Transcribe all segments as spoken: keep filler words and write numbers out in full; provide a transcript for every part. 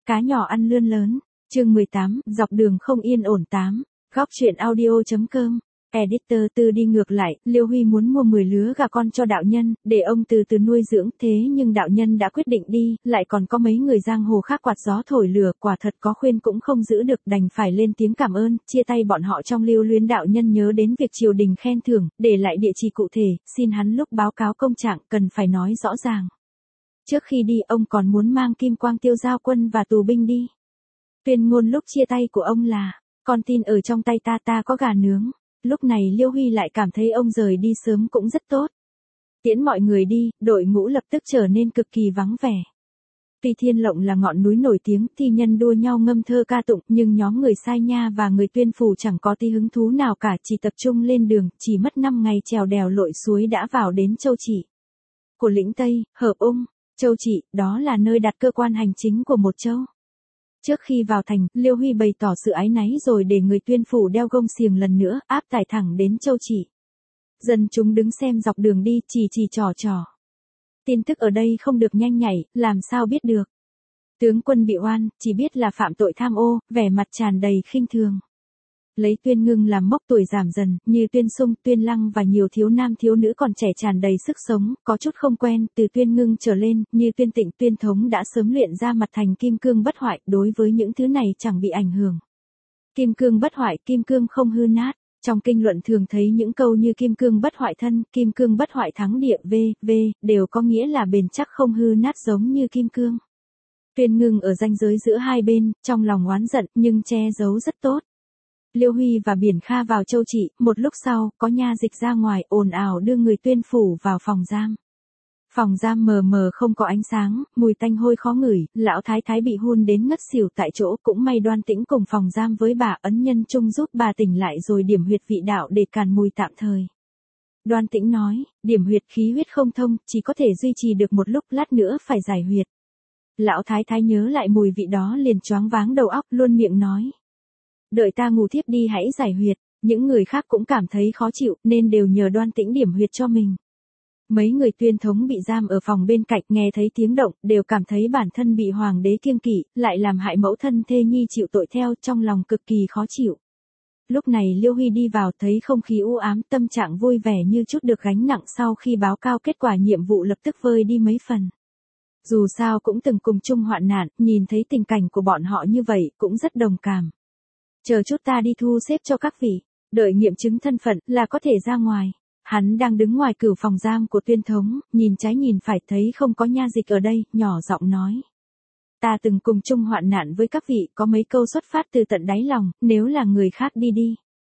cá nhỏ ăn lươn lớn. Chương mười tám, dọc đường không yên ổn tám. Góc truyện audio.com. Editor Từ đi ngược lại, Liêu Huy muốn mua mười lứa gà con cho đạo nhân, để ông từ từ nuôi dưỡng, thế nhưng đạo nhân đã quyết định đi, lại còn có mấy người giang hồ khác quạt gió thổi lửa, quả thật có khuyên cũng không giữ được, đành phải lên tiếng cảm ơn, chia tay bọn họ trong lưu luyến. Đạo nhân nhớ đến việc triều đình khen thưởng, để lại địa chỉ cụ thể, xin hắn lúc báo cáo công trạng, cần phải nói rõ ràng. Trước khi đi ông còn muốn mang Kim Quang Tiêu giao quân và tù binh đi. Tuyên ngôn lúc chia tay của ông là, con tin ở trong tay ta, ta có gà nướng. Lúc này Liêu Huy lại cảm thấy ông rời đi sớm cũng rất tốt. Tiễn mọi người đi, đội ngũ lập tức trở nên cực kỳ vắng vẻ. Tuy Thiên Lộng là ngọn núi nổi tiếng, thi nhân đua nhau ngâm thơ ca tụng, nhưng nhóm người Sai Nha và người Tuyên Phủ chẳng có tí hứng thú nào cả, chỉ tập trung lên đường, chỉ mất năm ngày trèo đèo lội suối đã vào đến Châu Chỉ. Của lĩnh Tây, Hợp Ung, Châu Chỉ, đó là nơi đặt cơ quan hành chính của một châu. Trước khi vào thành, Liêu Huy bày tỏ sự áy náy rồi để người Tuyên Phủ đeo gông xiềng lần nữa, áp tải thẳng đến Châu Chỉ. Dân chúng đứng xem dọc đường đi, chỉ chỉ trò trò. Tin tức ở đây không được nhanh nhảy, làm sao biết được. Tướng quân bị oan, chỉ biết là phạm tội tham ô, vẻ mặt tràn đầy khinh thường. Lấy Tuyên Ngưng làm mốc tuổi giảm dần, như Tuyên Sung, Tuyên Lăng và nhiều thiếu nam thiếu nữ còn trẻ tràn đầy sức sống, có chút không quen, từ Tuyên Ngưng trở lên, như Tuyên Tịnh, Tuyên Thống đã sớm luyện ra mặt thành kim cương bất hoại, đối với những thứ này chẳng bị ảnh hưởng. Kim cương bất hoại, kim cương không hư nát. Trong kinh luận thường thấy những câu như kim cương bất hoại thân, kim cương bất hoại thắng địa, v, v, đều có nghĩa là bền chắc không hư nát giống như kim cương. Tuyên Ngưng ở ranh giới giữa hai bên, trong lòng oán giận, nhưng che giấu rất tốt. Liêu Huy và Biển Kha vào Châu Chỉ, một lúc sau, có nha dịch ra ngoài ồn ào đưa người Tuyên Phủ vào phòng giam. Phòng giam mờ mờ không có ánh sáng, mùi tanh hôi khó ngửi, lão thái thái bị hun đến ngất xỉu tại chỗ, cũng may Đoan Tĩnh cùng phòng giam với bà Ấn Nhân Trung giúp bà tỉnh lại rồi điểm huyệt vị đạo để càn mùi tạm thời. Đoan Tĩnh nói, điểm huyệt khí huyết không thông, chỉ có thể duy trì được một lúc, lát nữa phải giải huyệt. Lão thái thái nhớ lại mùi vị đó liền choáng váng đầu óc, luôn miệng nói. Đợi ta ngủ thiếp đi hãy giải huyệt, những người khác cũng cảm thấy khó chịu, nên đều nhờ Đoan Tĩnh điểm huyệt cho mình. Mấy người Tuyên Thống bị giam ở phòng bên cạnh nghe thấy tiếng động, đều cảm thấy bản thân bị hoàng đế kiêng kỵ, lại làm hại mẫu thân thê nhi chịu tội theo, trong lòng cực kỳ khó chịu. Lúc này Liêu Huy đi vào thấy không khí u ám, tâm trạng vui vẻ như chút được gánh nặng sau khi báo cao kết quả nhiệm vụ lập tức vơi đi mấy phần. Dù sao cũng từng cùng chung hoạn nạn, nhìn thấy tình cảnh của bọn họ như vậy, cũng rất đồng cảm. Chờ chút ta đi thu xếp cho các vị, đợi nghiệm chứng thân phận là có thể ra ngoài. Hắn đang đứng ngoài cửu phòng giam của Tuyên Thống, nhìn trái nhìn phải thấy không có nha dịch ở đây, nhỏ giọng nói. Ta từng cùng chung hoạn nạn với các vị, có mấy câu xuất phát từ tận đáy lòng, nếu là người khác đi đi.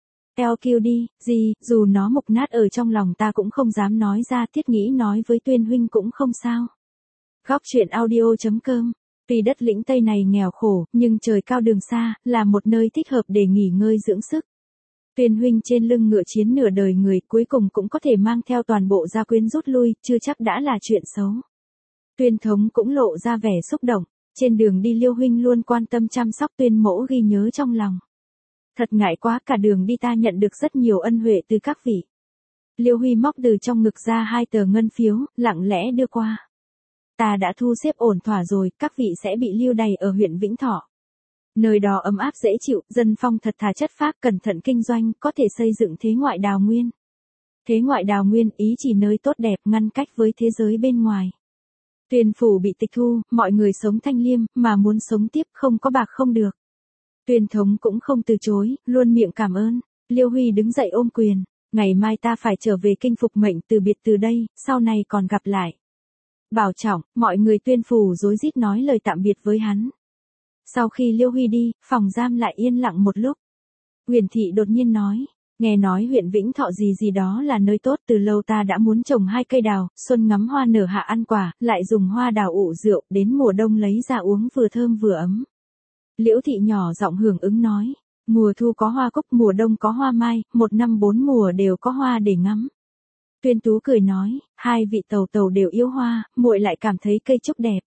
Eo kêu đi, gì, dù nó mục nát ở trong lòng ta cũng không dám nói ra, thiết nghĩ nói với Tuyên huynh cũng không sao. Góc truyện audio.com. Vì đất lĩnh Tây này nghèo khổ, nhưng trời cao đường xa, là một nơi thích hợp để nghỉ ngơi dưỡng sức. Tuyên huynh trên lưng ngựa chiến nửa đời người, cuối cùng cũng có thể mang theo toàn bộ gia quyến rút lui, chưa chắc đã là chuyện xấu. Tuyên Thống cũng lộ ra vẻ xúc động, trên đường đi Liêu huynh luôn quan tâm chăm sóc Tuyên mỗ ghi nhớ trong lòng. Thật ngại quá, cả đường đi ta nhận được rất nhiều ân huệ từ các vị. Liêu Huy móc từ trong ngực ra hai tờ ngân phiếu, lặng lẽ đưa qua. Ta đã thu xếp ổn thỏa rồi, các vị sẽ bị lưu đày ở huyện Vĩnh Thọ. Nơi đó ấm áp dễ chịu, dân phong thật thà chất phác, cẩn thận kinh doanh, có thể xây dựng thế ngoại đào nguyên. Thế ngoại đào nguyên ý chỉ nơi tốt đẹp, ngăn cách với thế giới bên ngoài. Tuyên Phủ bị tịch thu, mọi người sống thanh liêm, mà muốn sống tiếp không có bạc không được. Tuyên Thống cũng không từ chối, luôn miệng cảm ơn. Liêu Huy đứng dậy ôm quyền, ngày mai ta phải trở về kinh phục mệnh, từ biệt từ đây, sau này còn gặp lại. Bảo trọng, mọi người Tuyên Phủ rối rít nói lời tạm biệt với hắn. Sau khi Liêu Huy đi, phòng giam lại yên lặng một lúc. Huyền Thị đột nhiên nói, nghe nói huyện Vĩnh Thọ gì gì đó là nơi tốt, từ lâu ta đã muốn trồng hai cây đào, xuân ngắm hoa nở hạ ăn quả, lại dùng hoa đào ủ rượu, đến mùa đông lấy ra uống vừa thơm vừa ấm. Liễu Thị nhỏ giọng hưởng ứng nói, mùa thu có hoa cúc, mùa đông có hoa mai, một năm bốn mùa đều có hoa để ngắm. Tuyên Tú cười nói, hai vị tàu tàu đều yêu hoa, muội lại cảm thấy cây trúc đẹp.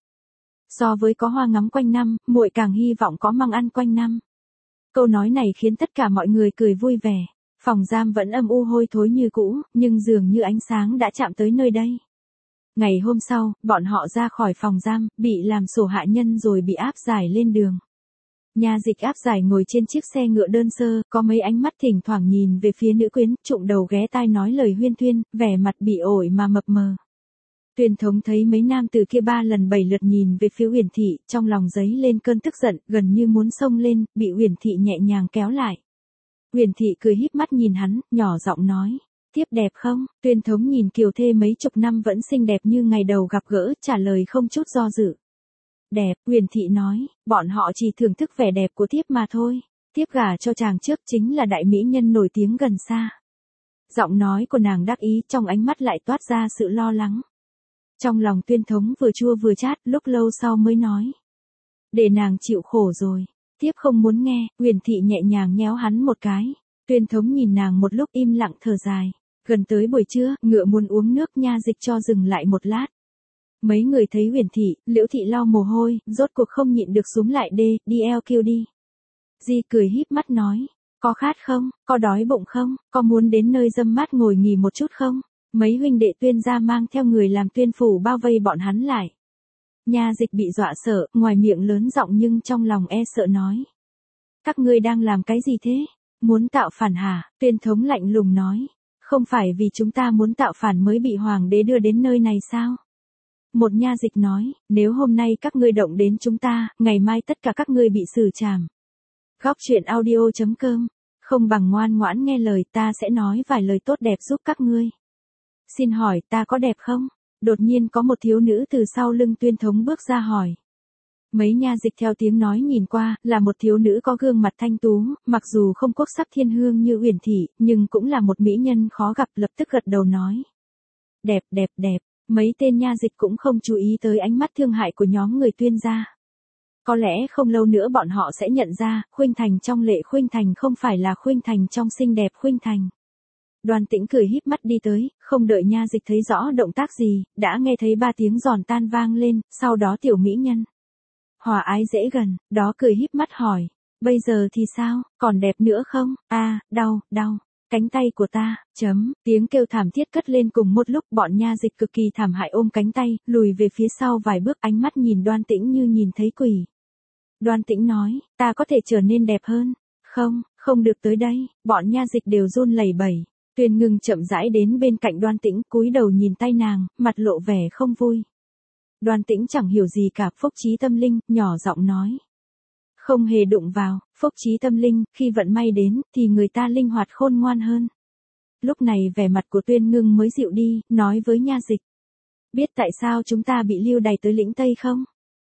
So với có hoa ngắm quanh năm, muội càng hy vọng có măng ăn quanh năm. Câu nói này khiến tất cả mọi người cười vui vẻ. Phòng giam vẫn âm u hôi thối như cũ, nhưng dường như ánh sáng đã chạm tới nơi đây. Ngày hôm sau, bọn họ ra khỏi phòng giam, bị làm sổ hạ nhân rồi bị áp giải lên đường. Nha dịch áp giải ngồi trên chiếc xe ngựa đơn sơ, có mấy ánh mắt thỉnh thoảng nhìn về phía nữ quyến, trụng đầu ghé tai nói lời huyên thuyên, vẻ mặt bị ổi mà mập mờ. Tuyên Thống thấy mấy nam từ kia ba lần bảy lượt nhìn về phía Uyển Thị, trong lòng dấy lên cơn tức giận, gần như muốn xông lên, bị Uyển Thị nhẹ nhàng kéo lại. Uyển Thị cười híp mắt nhìn hắn, nhỏ giọng nói, tiếp đẹp không? Tuyên Thống nhìn kiều thê mấy chục năm vẫn xinh đẹp như ngày đầu gặp gỡ, trả lời không chút do dự. Đẹp, Uyển Thị nói, bọn họ chỉ thưởng thức vẻ đẹp của thiếp mà thôi. Thiếp gả cho chàng trước chính là đại mỹ nhân nổi tiếng gần xa. Giọng nói của nàng đắc ý, trong ánh mắt lại toát ra sự lo lắng. Trong lòng Tuyên Thống vừa chua vừa chát, lúc lâu sau mới nói. Để nàng chịu khổ rồi. Thiếp không muốn nghe. Uyển Thị nhẹ nhàng nhéo hắn một cái. Tuyên Thống nhìn nàng một lúc im lặng thở dài. Gần tới buổi trưa, ngựa muốn uống nước, nha dịch cho dừng lại một lát. Mấy người thấy Uyển Thị, Liễu Thị lau mồ hôi, rốt cuộc không nhịn được xúm lại đê, đi eo kêu đi. Di cười híp mắt nói, có khát không, có đói bụng không, có muốn đến nơi râm mát ngồi nghỉ một chút không? Mấy huynh đệ Tuyên gia mang theo người làm Tuyên phủ bao vây bọn hắn lại. Nha dịch bị dọa sợ, ngoài miệng lớn giọng nhưng trong lòng e sợ nói. Các ngươi đang làm cái gì thế? Muốn tạo phản hả? Tuyên Thống lạnh lùng nói. Không phải vì chúng ta muốn tạo phản mới bị hoàng đế đưa đến nơi này sao? Một nha dịch nói, nếu hôm nay các ngươi động đến chúng ta, ngày mai tất cả các ngươi bị xử trảm. Góc truyện audio chấm com, không bằng ngoan ngoãn nghe lời, ta sẽ nói vài lời tốt đẹp giúp các ngươi. Xin hỏi, ta có đẹp không? Đột nhiên có một thiếu nữ từ sau lưng Tuyên Thống bước ra hỏi. Mấy nha dịch theo tiếng nói nhìn qua, là một thiếu nữ có gương mặt thanh tú, mặc dù không quốc sắc thiên hương như Uyển Thị, nhưng cũng là một mỹ nhân khó gặp, lập tức gật đầu nói. Đẹp, đẹp, đẹp. Mấy tên nha dịch cũng không chú ý tới ánh mắt thương hại của nhóm người Tuyên gia. Có lẽ không lâu nữa bọn họ sẽ nhận ra, Khuynh Thành trong Lệ Khuynh Thành không phải là Khuynh Thành trong xinh đẹp Khuynh Thành. Đoan Tĩnh cười híp mắt đi tới, không đợi nha dịch thấy rõ động tác gì, đã nghe thấy ba tiếng giòn tan vang lên, sau đó tiểu mỹ nhân. Hòa ái dễ gần, đó cười híp mắt hỏi, bây giờ thì sao, còn đẹp nữa không? A, à, đau, đau. Cánh tay của ta, chấm, tiếng kêu thảm thiết cất lên cùng một lúc, bọn nha dịch cực kỳ thảm hại ôm cánh tay, lùi về phía sau vài bước, ánh mắt nhìn Đoan Tĩnh như nhìn thấy quỷ. Đoan Tĩnh nói, ta có thể trở nên đẹp hơn. Không, không được tới đây, bọn nha dịch đều run lẩy bẩy. Tuyên Ngưng chậm rãi đến bên cạnh Đoan Tĩnh, cúi đầu nhìn tay nàng, mặt lộ vẻ không vui. Đoan Tĩnh chẳng hiểu gì cả, phúc trí tâm linh, nhỏ giọng nói. Không hề đụng vào, phúc trí tâm linh, khi vận may đến, thì người ta linh hoạt khôn ngoan hơn. Lúc này vẻ mặt của Tuyên Ngưng mới dịu đi, nói với nha dịch. Biết tại sao chúng ta bị lưu đày tới lĩnh Tây không?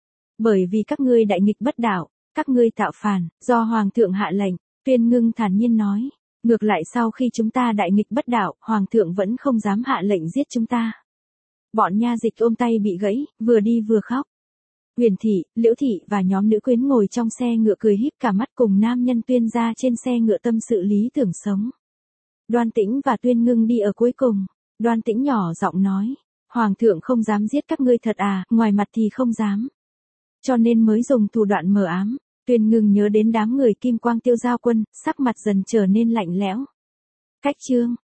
Bởi vì các ngươi đại nghịch bất đạo, các ngươi tạo phản, do Hoàng thượng hạ lệnh, Tuyên Ngưng thản nhiên nói. Ngược lại sau khi chúng ta đại nghịch bất đạo, Hoàng thượng vẫn không dám hạ lệnh giết chúng ta. Bọn nha dịch ôm tay bị gãy, vừa đi vừa khóc. Uyển Thị, Liễu Thị và nhóm nữ quyến ngồi trong xe ngựa cười híp cả mắt cùng nam nhân Tuyên gia trên xe ngựa tâm sự lý tưởng sống. Đoan Tĩnh và Tuyên Ngưng đi ở cuối cùng. Đoan Tĩnh nhỏ giọng nói, Hoàng thượng không dám giết các ngươi thật à, ngoài mặt thì không dám. Cho nên mới dùng thủ đoạn mờ ám. Tuyên Ngưng nhớ đến đám người Kim Quang Tiêu Giao quân, sắc mặt dần trở nên lạnh lẽo. Cách chương.